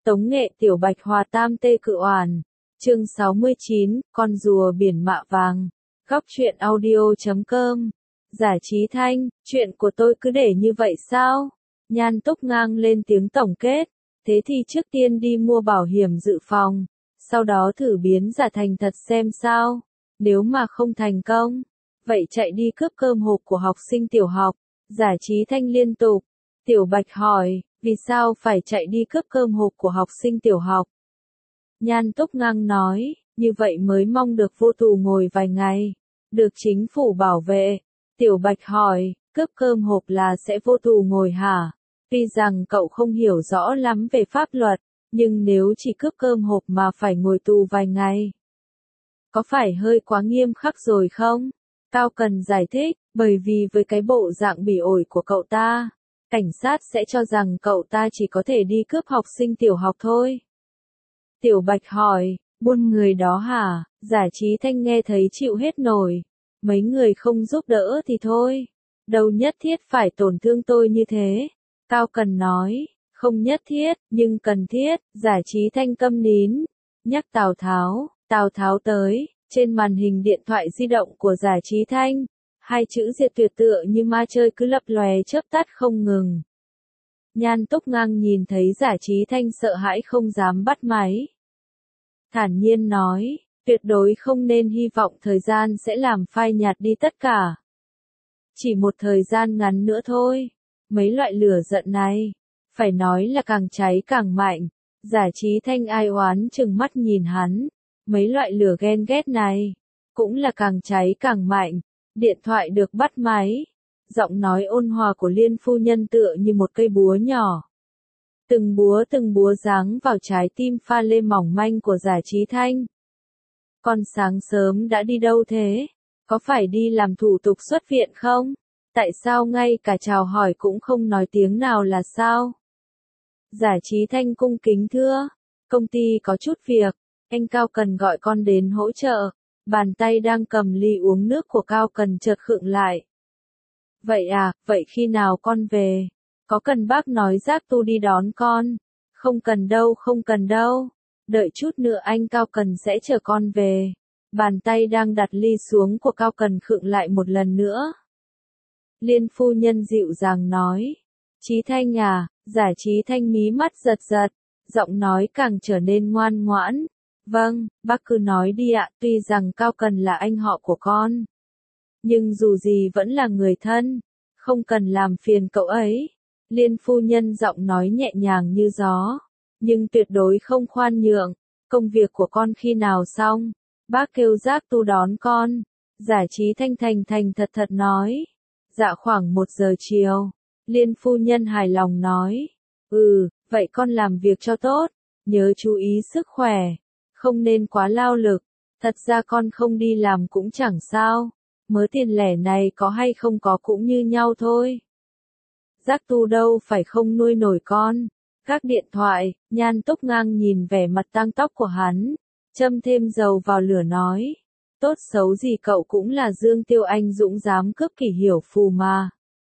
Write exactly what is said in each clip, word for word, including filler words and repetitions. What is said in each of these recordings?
Tống nghệ tiểu bạch hòa tam tê cự oản. Chương sáu mươi chín, con rùa biển mạ vàng. Góc truyện audio chấm com. Giả Trí Thanh, chuyện của tôi cứ để như vậy sao? Nhan Túc Ngang lên tiếng tổng kết. Thế thì trước tiên đi mua bảo hiểm dự phòng. Sau đó thử biến giả thành thật xem sao. Nếu mà không thành công, vậy chạy đi cướp cơm hộp của học sinh tiểu học. Giả Trí Thanh liên tục. Tiểu Bạch hỏi, vì sao phải chạy đi cướp cơm hộp của học sinh tiểu học? Nhan Túc Ngang nói, như vậy mới mong được vô tù ngồi vài ngày, được chính phủ bảo vệ. Tiểu Bạch hỏi, cướp cơm hộp là sẽ vô tù ngồi hả? Tuy rằng cậu không hiểu rõ lắm về pháp luật, nhưng nếu chỉ cướp cơm hộp mà phải ngồi tù vài ngày, có phải hơi quá nghiêm khắc rồi không? Cao Cần giải thích, bởi vì với cái bộ dạng bỉ ổi của cậu ta, cảnh sát sẽ cho rằng cậu ta chỉ có thể đi cướp học sinh tiểu học thôi. Tiểu Bạch hỏi, buôn người đó hả? Giả Trí Thanh nghe thấy chịu hết nổi. Mấy người không giúp đỡ thì thôi. Đâu nhất thiết phải tổn thương tôi như thế. Cao Cần nói, không nhất thiết, nhưng cần thiết. Giả Trí Thanh câm nín. Nhắc Tào Tháo, Tào Tháo tới. Trên màn hình điện thoại di động của Giả Trí Thanh, hai chữ diệt tuyệt tựa như ma chơi cứ lập lòe chớp tắt không ngừng. Nhan Túc Ngang nhìn thấy Giả Trí Thanh sợ hãi không dám bắt máy. Thản nhiên nói, tuyệt đối không nên hy vọng thời gian sẽ làm phai nhạt đi tất cả. Chỉ một thời gian ngắn nữa thôi, mấy loại lửa giận này, phải nói là càng cháy càng mạnh. Giả Trí Thanh ai oán chừng mắt nhìn hắn, mấy loại lửa ghen ghét này, cũng là càng cháy càng mạnh. Điện thoại được bắt máy, giọng nói ôn hòa của Liên phu nhân tựa như một cây búa nhỏ. Từng búa từng búa giáng vào trái tim pha lê mỏng manh của Giả Trí Thanh. Con sáng sớm đã đi đâu thế? Có phải đi làm thủ tục xuất viện không? Tại sao ngay cả chào hỏi cũng không nói tiếng nào là sao? Giả Trí Thanh cung kính thưa, công ty có chút việc, anh Cao Cần gọi con đến hỗ trợ. Bàn tay đang cầm ly uống nước của Cao Cần chợt khựng lại. Vậy à, vậy khi nào con về? Có cần bác nói Giác Tu đi đón con? Không cần đâu, không cần đâu. Đợi chút nữa anh Cao Cần sẽ chở con về. Bàn tay đang đặt ly xuống của Cao Cần khựng lại một lần nữa. Liên phu nhân dịu dàng nói. Trí Thanh à, Giả Trí Thanh mí mắt giật giật, giọng nói càng trở nên ngoan ngoãn. Vâng, bác cứ nói đi ạ, tuy rằng Cao Cần là anh họ của con, nhưng dù gì vẫn là người thân, không cần làm phiền cậu ấy. Liên phu nhân giọng nói nhẹ nhàng như gió, nhưng tuyệt đối không khoan nhượng. Công việc của con khi nào xong, bác kêu Giác Tu đón con. Giả Trí Thanh thành thành thật thật nói. Dạ khoảng một giờ chiều. Liên phu nhân hài lòng nói. Ừ, vậy con làm việc cho tốt, nhớ chú ý sức khỏe. Không nên quá lao lực, thật ra con không đi làm cũng chẳng sao, mớ tiền lẻ này có hay không có cũng như nhau thôi. Giác Tu đâu phải không nuôi nổi con. Các điện thoại, Nhan Túc Ngang nhìn vẻ mặt tang tóc của hắn, châm thêm dầu vào lửa nói, tốt xấu gì cậu cũng là Dương Tiêu Anh dũng dám cướp Kỷ Hiểu Phù mà.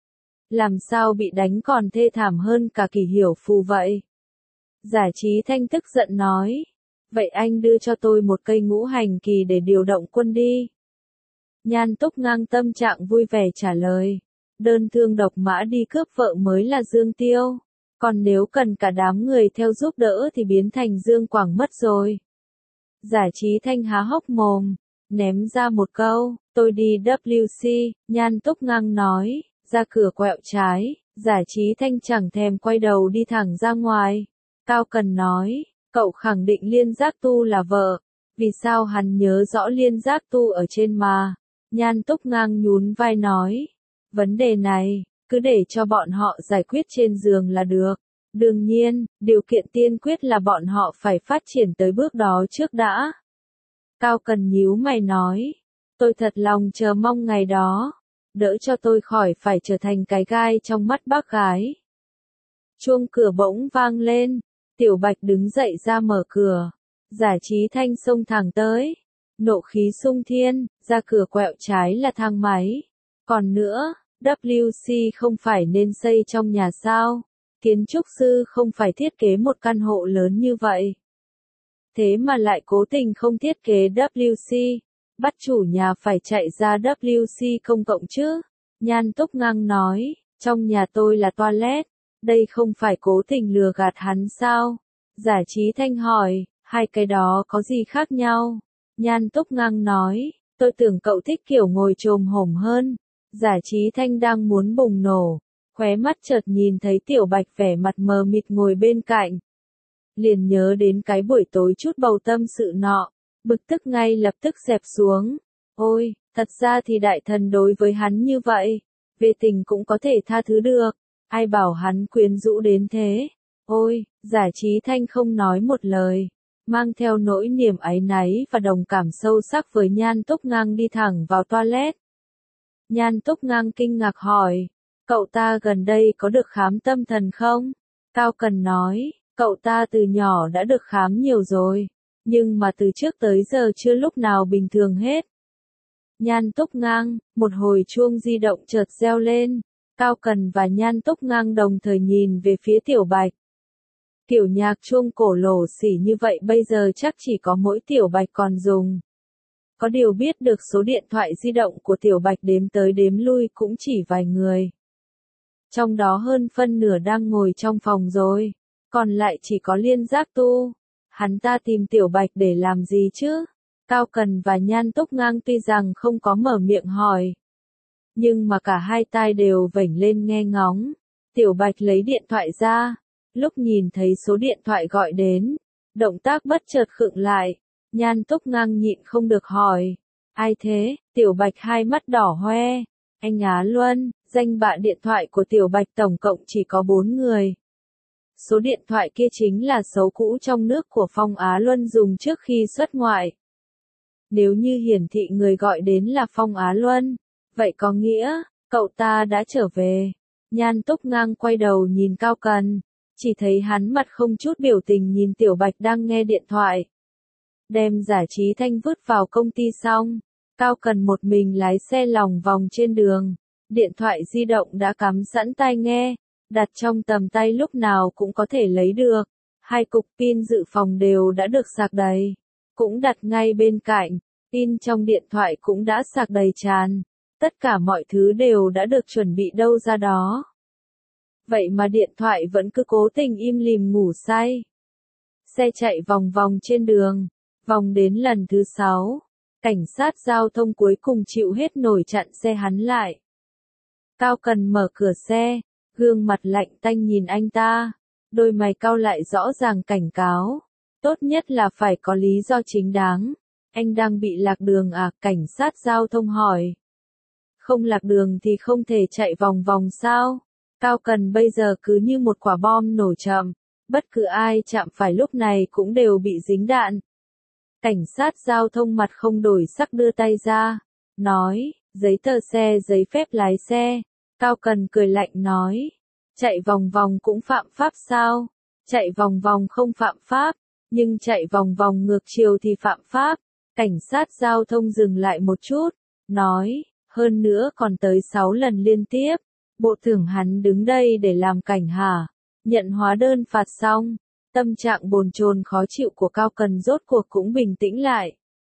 Làm sao bị đánh còn thê thảm hơn cả Kỷ Hiểu Phù vậy? Giả Trí Thanh tức giận nói. Vậy anh đưa cho tôi một cây ngũ hành kỳ để điều động quân đi. Nhan Túc Ngang tâm trạng vui vẻ trả lời. Đơn thương độc mã đi cướp vợ mới là Dương Tiêu. Còn nếu cần cả đám người theo giúp đỡ thì biến thành Dương Quảng mất rồi. Giả Trí Thanh há hốc mồm, ném ra một câu, tôi đi W C, Nhan Túc Ngang nói, ra cửa quẹo trái. Giả Trí Thanh chẳng thèm quay đầu đi thẳng ra ngoài. Cao Cần nói. Cậu khẳng định Liên Giác Tu là vợ, vì sao hắn nhớ rõ Liên Giác Tu ở trên mà? Nhan Túc Ngang nhún vai nói, vấn đề này, cứ để cho bọn họ giải quyết trên giường là được. Đương nhiên, điều kiện tiên quyết là bọn họ phải phát triển tới bước đó trước đã. Cao Cần nhíu mày nói, tôi thật lòng chờ mong ngày đó, đỡ cho tôi khỏi phải trở thành cái gai trong mắt bác gái. Chuông cửa bỗng vang lên. Tiểu Bạch đứng dậy ra mở cửa. Giả Trí Thanh xông thẳng tới. Nộ khí sung thiên, ra cửa quẹo trái là thang máy. Còn nữa, W C không phải nên xây trong nhà sao? Kiến trúc sư không phải thiết kế một căn hộ lớn như vậy. Thế mà lại cố tình không thiết kế W C, bắt chủ nhà phải chạy ra W C công cộng chứ. Nhan Túc Ngang nói, trong nhà tôi là toilet, đây không phải cố tình lừa gạt hắn sao? Giả Trí Thanh hỏi, hai cái đó có gì khác nhau? Nhan Túc Ngang nói, tôi tưởng cậu thích kiểu ngồi chồm hổm hơn. Giả Trí Thanh đang muốn bùng nổ, khóe mắt chợt nhìn thấy Tiểu Bạch vẻ mặt mờ mịt ngồi bên cạnh. Liền nhớ đến cái buổi tối chút bầu tâm sự nọ, bực tức ngay lập tức dẹp xuống. Ôi, thật ra thì đại thần đối với hắn như vậy, về tình cũng có thể tha thứ được, ai bảo hắn quyến rũ đến thế. Ôi, Giả Trí Thanh không nói một lời, mang theo nỗi niềm áy náy và đồng cảm sâu sắc với Nhan Túc Ngang đi thẳng vào toilet. Nhan Túc Ngang kinh ngạc hỏi, cậu ta gần đây có được khám tâm thần không? Cao Cần nói, cậu ta từ nhỏ đã được khám nhiều rồi, nhưng mà từ trước tới giờ chưa lúc nào bình thường hết. Nhan Túc Ngang, một hồi chuông di động chợt reo lên, Cao Cần và Nhan Túc Ngang đồng thời nhìn về phía Tiểu Bạch. Kiểu nhạc chuông cổ lổ xỉ như vậy bây giờ chắc chỉ có mỗi Tiểu Bạch còn dùng. Có điều biết được số điện thoại di động của Tiểu Bạch đếm tới đếm lui cũng chỉ vài người. Trong đó hơn phân nửa đang ngồi trong phòng rồi, còn lại chỉ có Liên Giác Tu. Hắn ta tìm Tiểu Bạch để làm gì chứ? Cao Cần và Nhan Túc Ngang tuy rằng không có mở miệng hỏi, nhưng mà cả hai tai đều vểnh lên nghe ngóng. Tiểu Bạch lấy điện thoại ra, lúc nhìn thấy số điện thoại gọi đến, động tác bất chợt khựng lại. Nhan Túc Ngang nhịn không được hỏi, ai thế? Tiểu Bạch hai mắt đỏ hoe, anh Á Luân. Danh bạ điện thoại của Tiểu Bạch tổng cộng chỉ có bốn người. Số điện thoại kia chính là số cũ trong nước của Phong Á Luân dùng trước khi xuất ngoại. Nếu như hiển thị người gọi đến là Phong Á Luân, vậy có nghĩa, cậu ta đã trở về. Nhan Túc Ngang quay đầu nhìn Cao Cần, chỉ thấy hắn mặt không chút biểu tình nhìn Tiểu Bạch đang nghe điện thoại. Đem Giả Trí Thanh vứt vào công ty xong, Cao Cần một mình lái xe lòng vòng trên đường. Điện thoại di động đã cắm sẵn tai nghe, đặt trong tầm tay lúc nào cũng có thể lấy được. Hai cục pin dự phòng đều đã được sạc đầy, cũng đặt ngay bên cạnh. Pin trong điện thoại cũng đã sạc đầy tràn. Tất cả mọi thứ đều đã được chuẩn bị đâu ra đó. Vậy mà điện thoại vẫn cứ cố tình im lìm ngủ say. Xe chạy vòng vòng trên đường, vòng đến lần thứ sáu. Cảnh sát giao thông cuối cùng chịu hết nổi chặn xe hắn lại. Cao Cần mở cửa xe, gương mặt lạnh tanh nhìn anh ta, đôi mày cau lại rõ ràng cảnh cáo. Tốt nhất là phải có lý do chính đáng. Anh đang bị lạc đường à? Cảnh sát giao thông hỏi. Không lạc đường thì không thể chạy vòng vòng sao? Cao Cần bây giờ cứ như một quả bom nổ chậm, bất cứ ai chạm phải lúc này cũng đều bị dính đạn. Cảnh sát giao thông mặt không đổi sắc đưa tay ra, nói, giấy tờ xe, giấy phép lái xe. Cao Cần cười lạnh nói, chạy vòng vòng cũng phạm pháp sao? Chạy vòng vòng không phạm pháp, nhưng chạy vòng vòng ngược chiều thì phạm pháp. Cảnh sát giao thông dừng lại một chút, nói, hơn nữa còn tới sáu lần liên tiếp. Bộ tưởng hắn đứng đây để làm cảnh hả? Nhận hóa đơn phạt xong, tâm trạng bồn chồn khó chịu của Cao Cần rốt cuộc cũng bình tĩnh lại.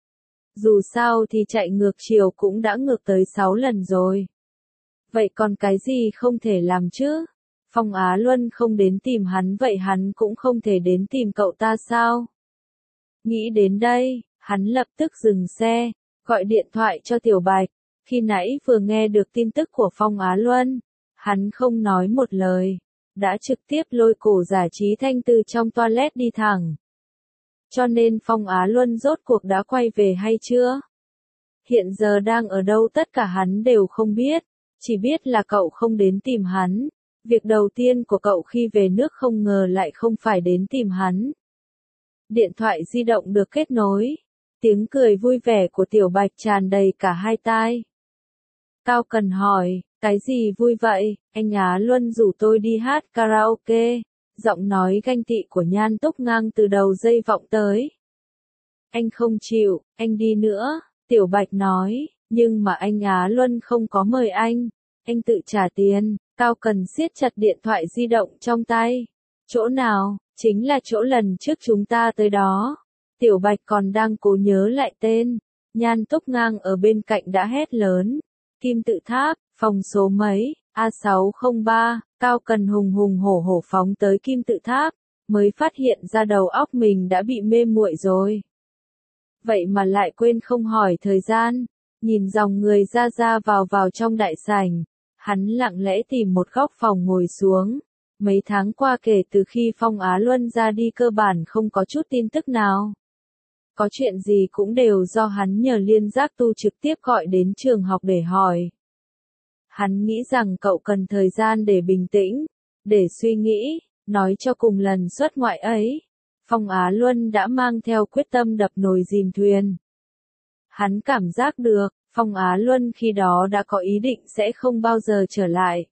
Dù sao thì chạy ngược chiều cũng đã ngược tới sáu lần rồi. Vậy còn cái gì không thể làm chứ? Phong Á Luân không đến tìm hắn vậy hắn cũng không thể đến tìm cậu ta sao? Nghĩ đến đây, hắn lập tức dừng xe, gọi điện thoại cho Tiểu Bạch. Khi nãy vừa nghe được tin tức của Phong Á Luân, hắn không nói một lời, đã trực tiếp lôi cổ Giả Trí Thanh từ trong toilet đi thẳng. Cho nên Phong Á Luân rốt cuộc đã quay về hay chưa? Hiện giờ đang ở đâu tất cả hắn đều không biết, chỉ biết là cậu không đến tìm hắn. Việc đầu tiên của cậu khi về nước không ngờ lại không phải đến tìm hắn. Điện thoại di động được kết nối, tiếng cười vui vẻ của Tiểu Bạch tràn đầy cả hai tai. Cao Cần hỏi, cái gì vui vậy? Anh Á Luân rủ tôi đi hát karaoke. Giọng nói ganh tị của Nhan Túc Ngang từ đầu dây vọng tới. Anh không chịu, anh đi nữa, Tiểu Bạch nói, nhưng mà anh Á Luân không có mời anh. Anh tự trả tiền. Cao Cần siết chặt điện thoại di động trong tay. Chỗ nào? Chính là chỗ lần trước chúng ta tới đó. Tiểu Bạch còn đang cố nhớ lại tên. Nhan Túc Ngang ở bên cạnh đã hét lớn. Kim tự tháp, phòng số mấy? A sáu không ba. Cao Cần hùng hùng hổ hổ phóng tới kim tự tháp, mới phát hiện ra đầu óc mình đã bị mê muội rồi. Vậy mà lại quên không hỏi thời gian. Nhìn dòng người ra ra vào vào trong đại sảnh, hắn lặng lẽ tìm một góc phòng ngồi xuống. Mấy tháng qua kể từ khi Phong Á Luân ra đi cơ bản không có chút tin tức nào. Có chuyện gì cũng đều do hắn nhờ Liên Giác Tu trực tiếp gọi đến trường học để hỏi. Hắn nghĩ rằng cậu cần thời gian để bình tĩnh, để suy nghĩ, nói cho cùng lần xuất ngoại ấy. Phong Á Luân đã mang theo quyết tâm đập nồi dìm thuyền. Hắn cảm giác được, Phong Á Luân khi đó đã có ý định sẽ không bao giờ trở lại.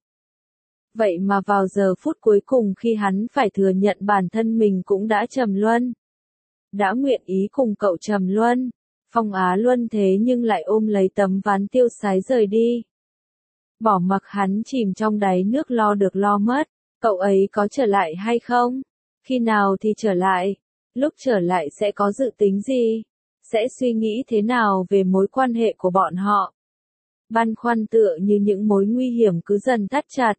Vậy mà vào giờ phút cuối cùng khi hắn phải thừa nhận bản thân mình cũng đã trầm luân. Đã nguyện ý cùng cậu trầm luân. Phong Á Luân thế nhưng lại ôm lấy tấm ván tiêu sái rời đi. Bỏ mặc hắn chìm trong đáy nước lo được lo mất. Cậu ấy có trở lại hay không? Khi nào thì trở lại? Lúc trở lại sẽ có dự tính gì? Sẽ suy nghĩ thế nào về mối quan hệ của bọn họ? Băn khoăn tựa như những mối nguy hiểm cứ dần thắt chặt.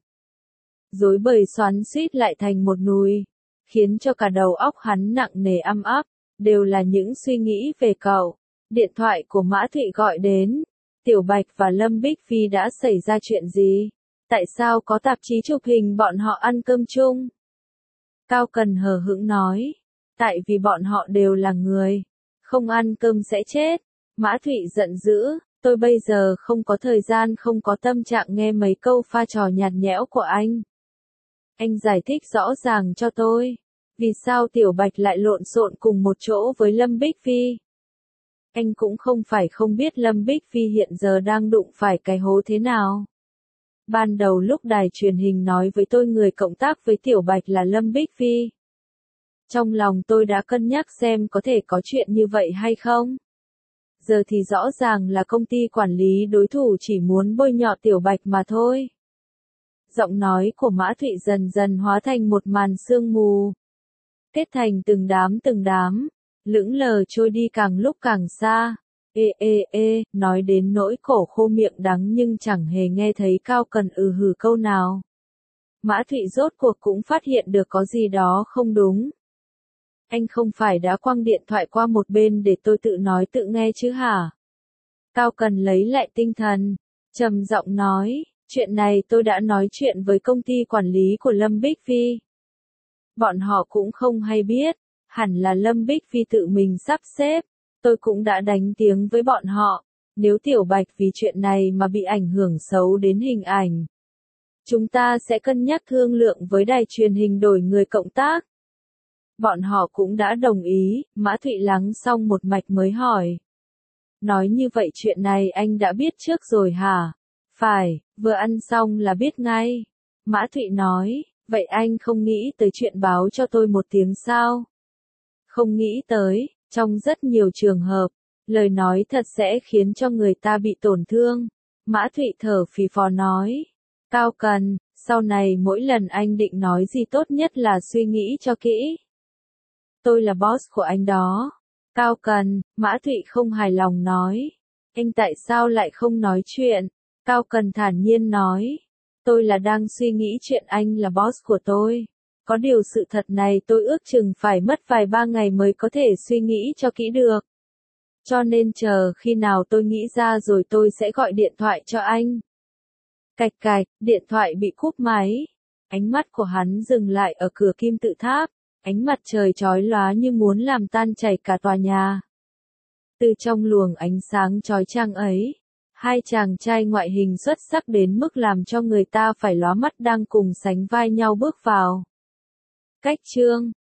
Rối bời xoắn xuýt lại thành một nùi, khiến cho cả đầu óc hắn nặng nề ăm áp, đều là những suy nghĩ về cậu. Điện thoại của Mã Thụy gọi đến. Tiểu Bạch và Lâm Bích Phi đã xảy ra chuyện gì? Tại sao có tạp chí chụp hình bọn họ ăn cơm chung? Cao Cần hờ hững nói. Tại vì bọn họ đều là người. Không ăn cơm sẽ chết. Mã Thụy giận dữ. Tôi bây giờ không có thời gian không có tâm trạng nghe mấy câu pha trò nhạt nhẽo của anh. Anh giải thích rõ ràng cho tôi. Vì sao Tiểu Bạch lại lộn xộn cùng một chỗ với Lâm Bích Phi? Anh cũng không phải không biết Lâm Bích Phi hiện giờ đang đụng phải cái hố thế nào. Ban đầu lúc đài truyền hình nói với tôi người cộng tác với Tiểu Bạch là Lâm Bích Phi. Trong lòng tôi đã cân nhắc xem có thể có chuyện như vậy hay không. Giờ thì rõ ràng là công ty quản lý đối thủ chỉ muốn bôi nhọ Tiểu Bạch mà thôi. Giọng nói của Mã Thụy dần dần hóa thành một màn sương mù. Kết thành từng đám từng đám, lững lờ trôi đi càng lúc càng xa. Ê ê ê, nói đến nỗi cổ khô miệng đắng nhưng chẳng hề nghe thấy Cao Cần ừ hừ câu nào. Mã Thụy rốt cuộc cũng phát hiện được có gì đó không đúng. Anh không phải đã quăng điện thoại qua một bên để tôi tự nói tự nghe chứ hả? Cao Cần lấy lại tinh thần, trầm giọng nói, chuyện này tôi đã nói chuyện với công ty quản lý của Lâm Bích Phi. Bọn họ cũng không hay biết, hẳn là Lâm Bích Phi tự mình sắp xếp. Tôi cũng đã đánh tiếng với bọn họ, nếu Tiểu Bạch vì chuyện này mà bị ảnh hưởng xấu đến hình ảnh. Chúng ta sẽ cân nhắc thương lượng với đài truyền hình đổi người cộng tác. Bọn họ cũng đã đồng ý, Mã Thụy lắng xong một mạch mới hỏi. Nói như vậy chuyện này anh đã biết trước rồi hả? Phải, vừa ăn xong là biết ngay. Mã Thụy nói, vậy anh không nghĩ tới chuyện báo cho tôi một tiếng sao? Không nghĩ tới. Trong rất nhiều trường hợp, lời nói thật sẽ khiến cho người ta bị tổn thương. Mã Thụy thở phì phò nói. Cao Cần, sau này mỗi lần anh định nói gì tốt nhất là suy nghĩ cho kỹ. Tôi là boss của anh đó. Cao Cần, Mã Thụy không hài lòng nói. Anh tại sao lại không nói chuyện? Cao Cần thản nhiên nói. Tôi là đang suy nghĩ chuyện anh là boss của tôi. Có điều sự thật này tôi ước chừng phải mất vài ba ngày mới có thể suy nghĩ cho kỹ được. Cho nên chờ khi nào tôi nghĩ ra rồi tôi sẽ gọi điện thoại cho anh. Cạch cạch, điện thoại bị cúp máy. Ánh mắt của hắn dừng lại ở cửa kim tự tháp. Ánh mặt trời chói lóa như muốn làm tan chảy cả tòa nhà. Từ trong luồng ánh sáng chói chang ấy, hai chàng trai ngoại hình xuất sắc đến mức làm cho người ta phải lóa mắt đang cùng sánh vai nhau bước vào. Cách chương